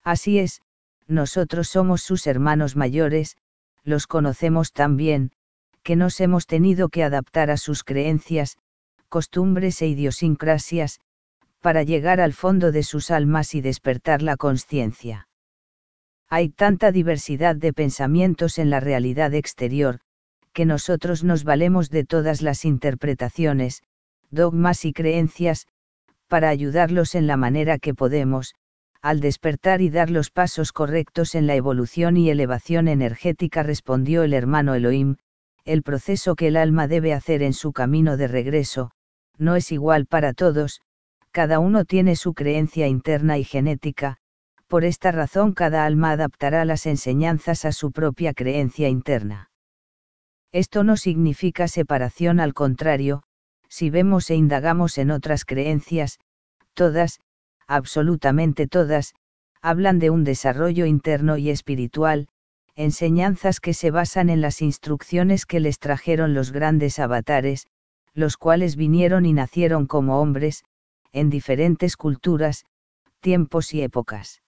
Así es, nosotros somos sus hermanos mayores, los conocemos tan bien, que nos hemos tenido que adaptar a sus creencias, costumbres e idiosincrasias, para llegar al fondo de sus almas y despertar la conciencia. Hay tanta diversidad de pensamientos en la realidad exterior, que nosotros nos valemos de todas las interpretaciones, dogmas y creencias, para ayudarlos en la manera que podemos, al despertar y dar los pasos correctos en la evolución y elevación energética, respondió el hermano Elohim. El proceso que el alma debe hacer en su camino de regreso, no es igual para todos, cada uno tiene su creencia interna y genética, por esta razón cada alma adaptará las enseñanzas a su propia creencia interna. Esto no significa separación, al contrario, si vemos e indagamos en otras creencias, todas, absolutamente todas, hablan de un desarrollo interno y espiritual, enseñanzas que se basan en las instrucciones que les trajeron los grandes avatares, los cuales vinieron y nacieron como hombres, en diferentes culturas, tiempos y épocas.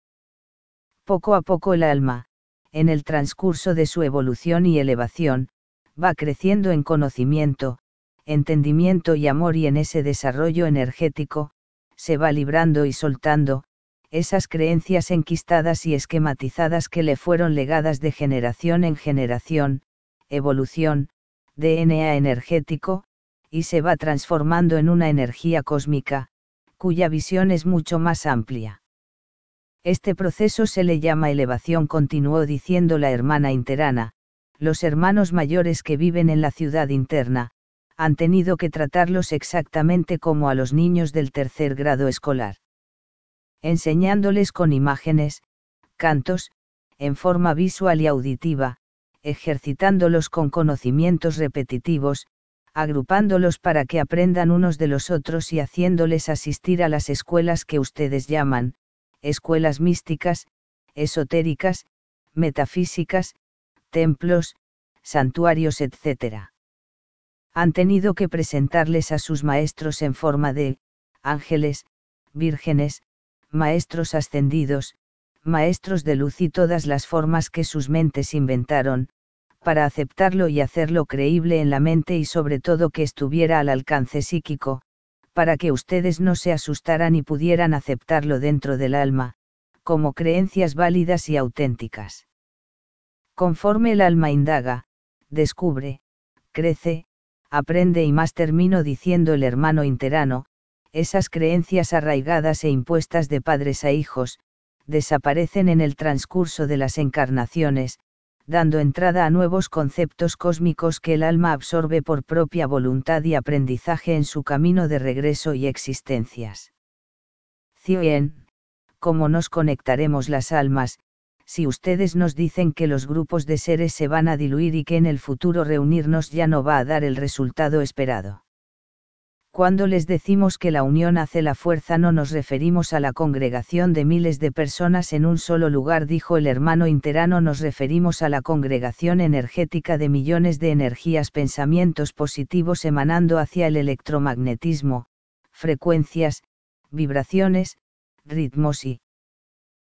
Poco a poco el alma, en el transcurso de su evolución y elevación, va creciendo en conocimiento, entendimiento y amor, y en ese desarrollo energético, se va librando y soltando, esas creencias enquistadas y esquematizadas que le fueron legadas de generación en generación, evolución, DNA energético, y se va transformando en una energía cósmica, cuya visión es mucho más amplia. Este proceso se le llama elevación, continuó diciendo la hermana interana. Los hermanos mayores que viven en la ciudad interna, han tenido que tratarlos exactamente como a los niños del tercer grado escolar. Enseñándoles con imágenes, cantos, en forma visual y auditiva, ejercitándolos con conocimientos repetitivos, agrupándolos para que aprendan unos de los otros y haciéndoles asistir a las escuelas que ustedes llaman, escuelas místicas, esotéricas, metafísicas, templos, santuarios, etc. Han tenido que presentarles a sus maestros en forma de ángeles, vírgenes, maestros ascendidos, maestros de luz y todas las formas que sus mentes inventaron, para aceptarlo y hacerlo creíble en la mente y sobre todo que estuviera al alcance psíquico, para que ustedes no se asustaran y pudieran aceptarlo dentro del alma, como creencias válidas y auténticas. Conforme el alma indaga, descubre, crece, aprende y más, terminó diciendo el hermano interano, esas creencias arraigadas e impuestas de padres a hijos, desaparecen en el transcurso de las encarnaciones, dando entrada a nuevos conceptos cósmicos que el alma absorbe por propia voluntad y aprendizaje en su camino de regreso y existencias. 100. ¿Cómo nos conectaremos las almas, si ustedes nos dicen que los grupos de seres se van a diluir y que en el futuro reunirnos ya no va a dar el resultado esperado? Cuando les decimos que la unión hace la fuerza, no nos referimos a la congregación de miles de personas en un solo lugar, dijo el hermano interano, nos referimos a la congregación energética de millones de energías, pensamientos positivos emanando hacia el electromagnetismo, frecuencias, vibraciones, ritmos y